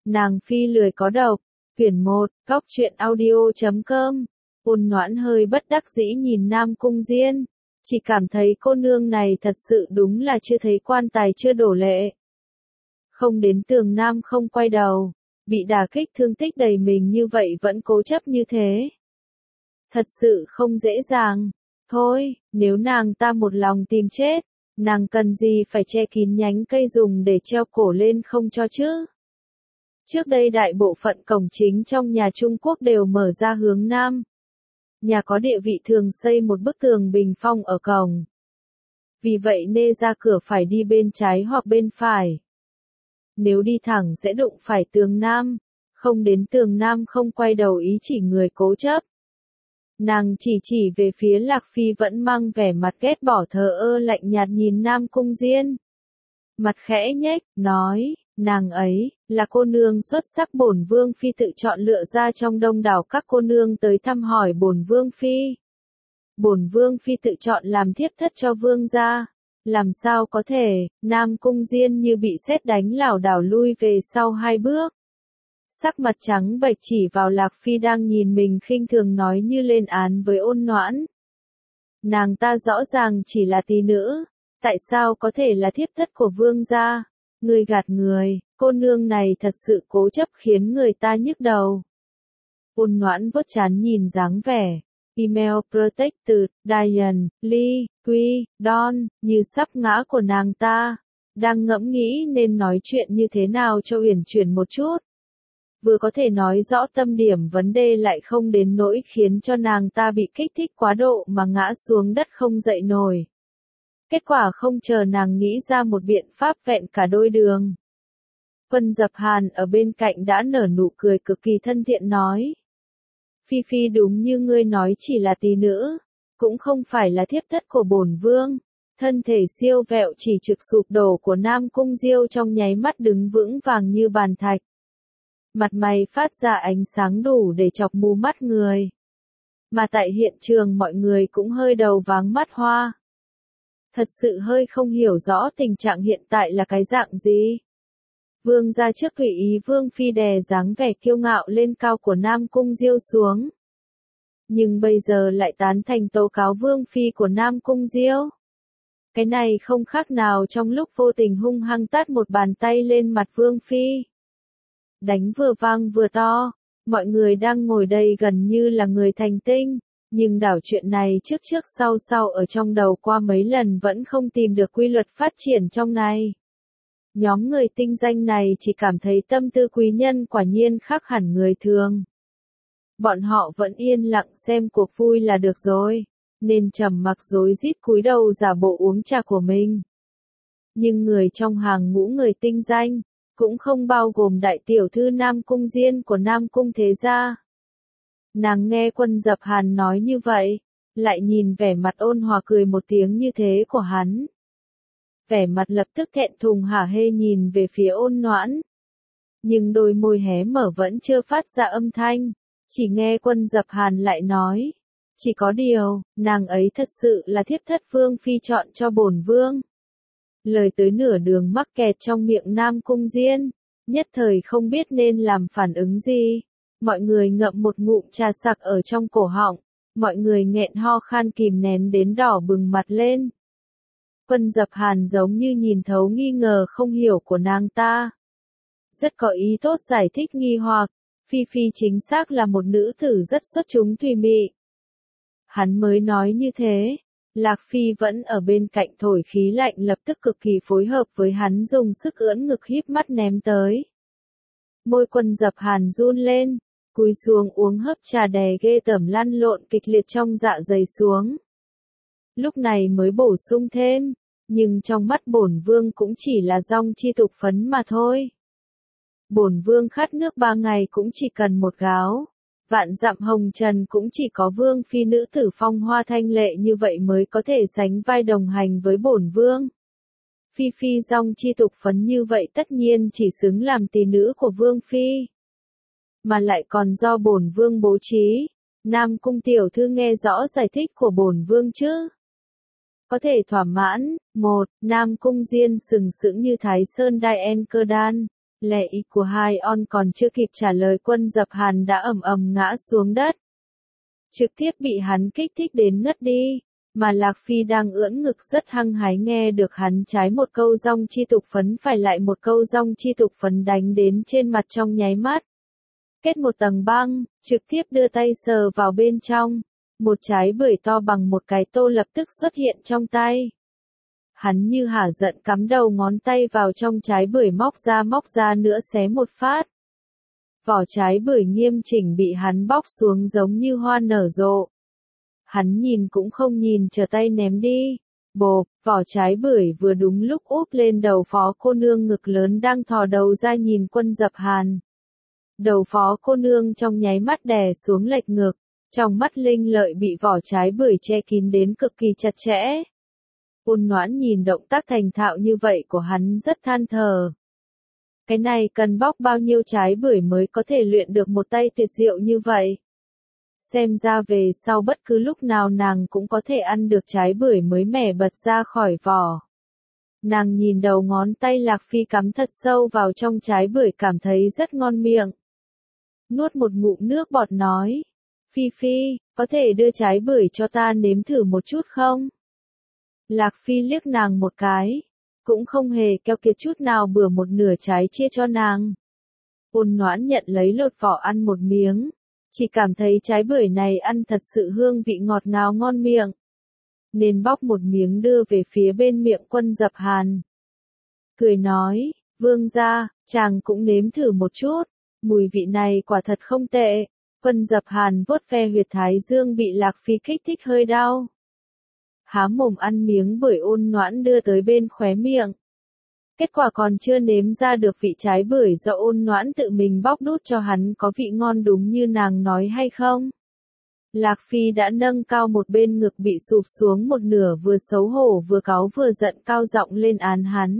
Nàng phi lười có độc. Quyển 1, Góc truyện audio.com. Ôn Noãn hơi bất đắc dĩ nhìn Nam Cung Diên, chỉ cảm thấy cô nương này thật sự đúng là chưa thấy quan tài chưa đổ lệ. Không đến tường nam không quay đầu, bị đả kích thương tích đầy mình như vậy vẫn cố chấp như thế. Thật sự không dễ dàng. Thôi, nếu nàng ta một lòng tìm chết, nàng cần gì phải che kín nhánh cây dùng để treo cổ lên không cho chứ? Trước đây đại bộ phận cổng chính trong nhà Trung Quốc đều mở ra hướng nam. Nhà có địa vị thường xây một bức tường bình phong ở cổng. Vì vậy nên ra cửa phải đi bên trái hoặc bên phải. Nếu đi thẳng sẽ đụng phải tường nam, không đến tường nam không quay đầu ý chỉ người cố chấp. Nàng chỉ về phía Lạc Phi vẫn mang vẻ mặt ghét bỏ thờ ơ lạnh nhạt nhìn Nam Cung Diên. Mặt khẽ nhếch, nói, nàng ấy, là cô nương xuất sắc bổn vương phi tự chọn lựa ra trong đông đảo các cô nương tới thăm hỏi bổn vương phi. Bổn vương phi tự chọn làm thiếp thất cho vương gia. Làm sao có thể, Nam Cung Diên như bị sét đánh lảo đảo lui về sau 2 bước. Sắc mặt trắng bệch chỉ vào Lạc Phi đang nhìn mình khinh thường nói như lên án với Ôn Noãn. Nàng ta rõ ràng chỉ là tỷ nữ, tại sao có thể là thiếp thất của vương gia? Người gạt người, cô nương này thật sự cố chấp khiến người ta nhức đầu. Ôn Noãn vuốt trán nhìn dáng vẻ. Email Protected, Diane, Lee, Quy, Don, như sắp ngã của nàng ta. Đang ngẫm nghĩ nên nói chuyện như thế nào cho uyển chuyển một chút. Vừa có thể nói rõ tâm điểm vấn đề lại không đến nỗi khiến cho nàng ta bị kích thích quá độ mà ngã xuống đất không dậy nổi. Kết quả không chờ nàng nghĩ ra một biện pháp vẹn cả đôi đường. Quân Dập Hàn ở bên cạnh đã nở nụ cười cực kỳ thân thiện nói. Phi Phi đúng như ngươi nói chỉ là tỷ nữ, cũng không phải là thiếp thất của bổn vương. Thân thể siêu vẹo chỉ trực sụp đổ của Nam Cung Diêu trong nháy mắt đứng vững vàng như bàn thạch. Mặt mày phát ra ánh sáng đủ để chọc mù mắt người. Mà tại hiện trường mọi người cũng hơi đầu váng mắt hoa. Thật sự hơi không hiểu rõ tình trạng hiện tại là cái dạng gì. Vương gia trước tùy ý Vương Phi đè dáng vẻ kiêu ngạo lên cao của Nam Cung Diêu xuống. Nhưng bây giờ lại tán thành tố cáo Vương Phi của Nam Cung Diêu. Cái này không khác nào trong lúc vô tình hung hăng tát một bàn tay lên mặt Vương Phi. Đánh vừa vang vừa to, mọi người đang ngồi đây gần như là người thành tinh, nhưng đảo chuyện này trước sau ở trong đầu qua mấy lần vẫn không tìm được quy luật phát triển trong này. Nhóm người tinh danh này chỉ cảm thấy tâm tư quý nhân quả nhiên khác hẳn người thường. Bọn họ vẫn yên lặng xem cuộc vui là được rồi, nên trầm mặc rối rít cúi đầu giả bộ uống trà của mình. Nhưng người trong hàng ngũ người tinh danh, cũng không bao gồm đại tiểu thư Nam Cung Diên của Nam Cung Thế Gia. Nàng nghe Quân Dập Hàn nói như vậy, lại nhìn vẻ mặt ôn hòa cười một tiếng như thế của hắn. Vẻ mặt lập tức thẹn thùng hả hê nhìn về phía Ôn Noãn. Nhưng đôi môi hé mở vẫn chưa phát ra âm thanh, chỉ nghe Quân Dập Hàn lại nói. Chỉ có điều, nàng ấy thật sự là thiếp thất vương phi chọn cho bổn vương. Lời tới nửa đường mắc kẹt trong miệng Nam Cung Diên, nhất thời không biết nên làm phản ứng gì. Mọi người ngậm một ngụm trà sặc ở trong cổ họng, mọi người nghẹn ho khan kìm nén đến đỏ bừng mặt lên. Quân Dập Hàn giống như nhìn thấu nghi ngờ không hiểu của nàng ta. Rất có ý tốt giải thích nghi hoặc, Phi Phi chính xác là một nữ tử rất xuất chúng thùy mị. Hắn mới nói như thế, Lạc Phi vẫn ở bên cạnh thổi khí lạnh lập tức cực kỳ phối hợp với hắn dùng sức ưỡn ngực híp mắt ném tới. Môi Quân Dập Hàn run lên, cúi xuống uống hớp trà đè ghê tởm lăn lộn kịch liệt trong dạ dày xuống. Lúc này mới bổ sung thêm, nhưng trong mắt bổn vương cũng chỉ là dong chi tục phấn mà thôi. Bổn vương khát nước 3 ngày cũng chỉ cần một gáo. Vạn dặm hồng trần cũng chỉ có vương phi nữ tử phong hoa thanh lệ như vậy mới có thể sánh vai đồng hành với bổn vương. Phi Phi dong chi tục phấn như vậy tất nhiên chỉ xứng làm tỷ nữ của vương phi. Mà lại còn do bổn vương bố trí. Nam Cung tiểu thư nghe rõ giải thích của bổn vương chứ? Có thể thỏa mãn. 1. Nam Cung Diên sừng sững như Thái Sơn Diane Cơ Đan, Lẽ ý của hai on còn chưa kịp trả lời Quân Dập Hàn đã ầm ầm ngã xuống đất. Trực tiếp bị hắn kích thích đến ngất đi, mà Lạc Phi đang ưỡn ngực rất hăng hái nghe được hắn trái một câu dong chi tục phấn phải lại một câu dong chi tục phấn đánh đến trên mặt trong nháy mắt. Kết một tầng băng, trực tiếp đưa tay sờ vào bên trong, một trái bưởi to bằng một cái tô lập tức xuất hiện trong tay. Hắn như hả giận cắm đầu ngón tay vào trong trái bưởi móc ra nữa xé một phát. Vỏ trái bưởi nghiêm chỉnh bị hắn bóc xuống giống như hoa nở rộ. Hắn nhìn cũng không nhìn chờ tay ném đi. Bộp, vỏ trái bưởi vừa đúng lúc úp lên đầu phó cô nương ngực lớn đang thò đầu ra nhìn Quân Dập Hàn. Đầu phó cô nương trong nháy mắt đè xuống lệch ngực, trong mắt Linh Lợi bị vỏ trái bưởi che kín đến cực kỳ chặt chẽ. Ôn Noãn nhìn động tác thành thạo như vậy của hắn rất than thở. Cái này cần bóc bao nhiêu trái bưởi mới có thể luyện được một tay tuyệt diệu như vậy. Xem ra về sau bất cứ lúc nào nàng cũng có thể ăn được trái bưởi mới mẻ bật ra khỏi vỏ. Nàng nhìn đầu ngón tay Lạc Phi cắm thật sâu vào trong trái bưởi cảm thấy rất ngon miệng. Nuốt một ngụm nước bọt nói, Phi Phi, có thể đưa trái bưởi cho ta nếm thử một chút không? Lạc Phi liếc nàng một cái, cũng không hề keo kiệt chút nào bừa một nửa trái chia cho nàng. Ôn Noãn nhận lấy lột vỏ ăn một miếng, chỉ cảm thấy trái bưởi này ăn thật sự hương vị ngọt ngào ngon miệng. Nên bóc một miếng đưa về phía bên miệng Quân Dập Hàn. Cười nói, vương gia, chàng cũng nếm thử một chút, mùi vị này quả thật không tệ. Quân Dập Hàn vuốt ve huyệt thái dương bị Lạc Phi kích thích hơi đau. Há mồm ăn miếng bưởi Ôn Noãn đưa tới bên khóe miệng. Kết quả còn chưa nếm ra được vị trái bưởi do Ôn Noãn tự mình bóc đút cho hắn có vị ngon đúng như nàng nói hay không. Lạc Phi đã nâng cao một bên ngực bị sụp xuống một nửa vừa xấu hổ vừa cáu vừa giận cao giọng lên án hắn.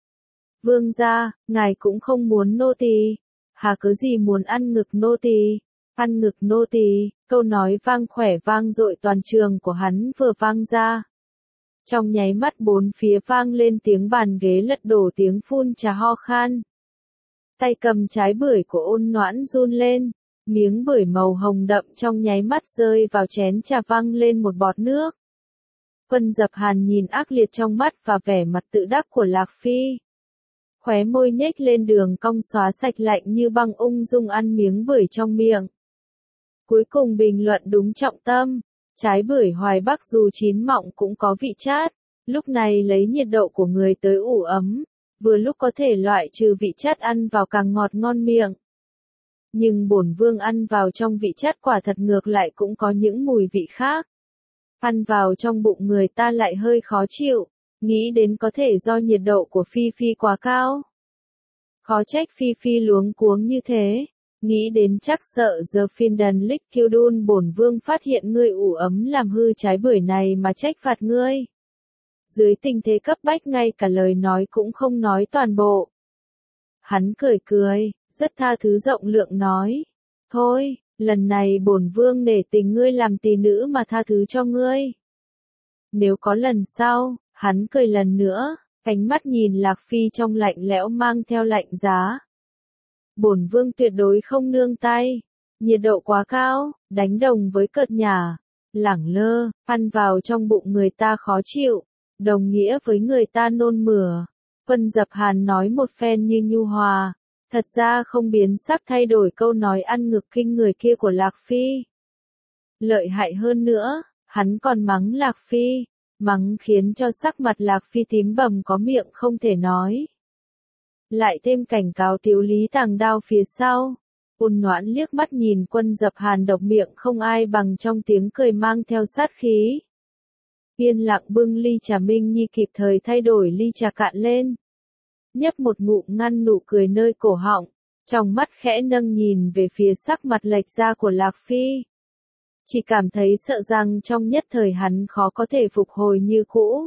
Vương gia, ngài cũng không muốn nô tỳ, hà cớ gì muốn ăn ngực nô tỳ? Ăn ngực nô tỳ, câu nói vang khỏe vang dội toàn trường của hắn vừa vang ra. Trong nháy mắt bốn phía vang lên tiếng bàn ghế lật đổ tiếng phun trà ho khan. Tay cầm trái bưởi của Ôn Noãn run lên, miếng bưởi màu hồng đậm trong nháy mắt rơi vào chén trà văng lên một bọt nước. Quân Dập Hàn nhìn ác liệt trong mắt và vẻ mặt tự đắc của Lạc Phi. Khóe môi nhếch lên đường cong xóa sạch lạnh như băng ung dung ăn miếng bưởi trong miệng. Cuối cùng bình luận đúng trọng tâm, trái bưởi Hoài Bắc dù chín mọng cũng có vị chát, lúc này lấy nhiệt độ của người tới ủ ấm, vừa lúc có thể loại trừ vị chát ăn vào càng ngọt ngon miệng. Nhưng bổn vương ăn vào trong vị chát quả thật ngược lại cũng có những mùi vị khác. Ăn vào trong bụng người ta lại hơi khó chịu, nghĩ đến có thể do nhiệt độ của Phi Phi quá cao. Khó trách Phi Phi luống cuống như thế. Nghĩ đến chắc sợ giờ phiên đần lích kiêu đun bổn vương phát hiện ngươi ủ ấm làm hư trái bưởi này mà trách phạt ngươi. Dưới tình thế cấp bách ngay cả lời nói cũng không nói toàn bộ. Hắn cười cười, rất tha thứ rộng lượng nói. Thôi, lần này bổn vương nể tình ngươi làm tỳ nữ mà tha thứ cho ngươi. Nếu có lần sau, hắn cười lần nữa, ánh mắt nhìn Lạc Phi trong lạnh lẽo mang theo lạnh giá. Bổn vương tuyệt đối không nương tay, nhiệt độ quá cao, đánh đồng với cợt nhả, lẳng lơ, ăn vào trong bụng người ta khó chịu, đồng nghĩa với người ta nôn mửa. Quân Dập Hàn nói một phen như nhu hòa, thật ra không biến sắc thay đổi câu nói ăn ngực kinh người kia của Lạc Phi. Lợi hại hơn nữa, hắn còn mắng Lạc Phi, mắng khiến cho sắc mặt Lạc Phi tím bầm có miệng không thể nói. Lại thêm cảnh cáo Tiếu Lý tàng đao phía sau. Ôn Noãn liếc mắt nhìn Quân Dập Hàn độc miệng không ai bằng trong tiếng cười mang theo sát khí. Yên lặng bưng ly trà Minh Nhi kịp thời thay đổi ly trà cạn lên. Nhấp một ngụm ngăn nụ cười nơi cổ họng, trong mắt khẽ nâng nhìn về phía sắc mặt lệch ra của Lạc Phi. Chỉ cảm thấy sợ rằng trong nhất thời hắn khó có thể phục hồi như cũ.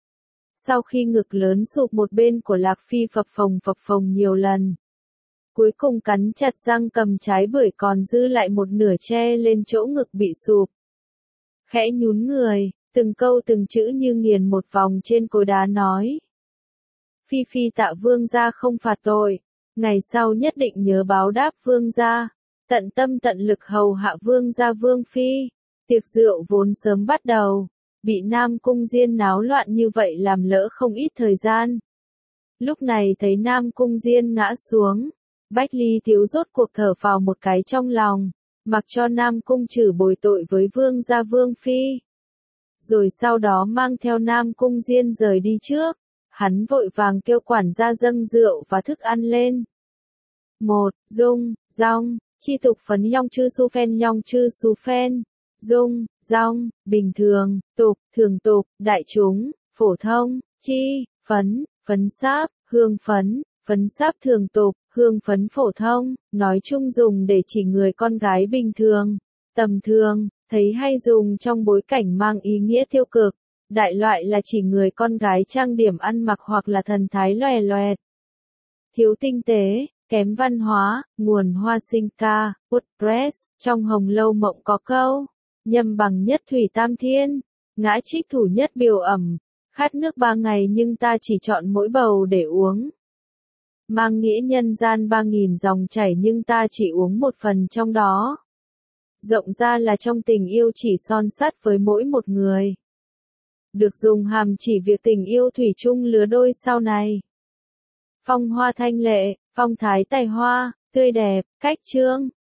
Sau khi ngực lớn sụp một bên của Lạc Phi phập phồng nhiều lần. Cuối cùng cắn chặt răng cầm trái bưởi còn dư lại một nửa che lên chỗ ngực bị sụp. Khẽ nhún người, từng câu từng chữ như nghiền một vòng trên cối đá nói. Phi Phi tạ vương gia không phạt tội, Ngày sau nhất định nhớ báo đáp vương gia, tận tâm tận lực hầu hạ vương gia vương phi. Tiệc rượu vốn sớm bắt đầu, bị Nam Cung Diên náo loạn như vậy làm lỡ không ít thời gian. Lúc này thấy Nam Cung Diên ngã xuống, Bách Lý Thiếu rốt cuộc thở phào một cái trong lòng, mặc cho Nam Cung Trử bồi tội với vương gia vương phi. Rồi sau đó mang theo Nam Cung Diên rời đi trước, hắn vội vàng kêu quản gia dâng rượu và thức ăn lên. 1. Dung, rong, chi tục phấn nhong chư su phen nhong chư su phen. Dung, rong, bình thường, tục, thường tục, đại chúng, phổ thông, chi, phấn, phấn sáp, hương phấn, phấn sáp thường tục, hương phấn phổ thông, nói chung dùng để chỉ người con gái bình thường, tầm thường, thấy hay dùng trong bối cảnh mang ý nghĩa tiêu cực. Đại loại là chỉ người con gái trang điểm ăn mặc hoặc là thần thái loè loẹt. Thiếu tinh tế, kém văn hóa, nguồn hoa sinh ca, WordPress, trong Hồng Lâu Mộng có câu, nhâm bằng nhất thủy tam thiên, ngã trích thủ nhất biểu ẩm, khát nước 3 ngày nhưng ta chỉ chọn mỗi bầu để uống. Mang nghĩa nhân gian 3.000 dòng chảy nhưng ta chỉ uống một phần trong đó. Rộng ra là trong tình yêu chỉ son sắt với mỗi một người. Được dùng hàm chỉ việc tình yêu thủy chung lứa đôi sau này. Phong hoa thanh lệ, phong thái tài hoa, tươi đẹp, cách trương,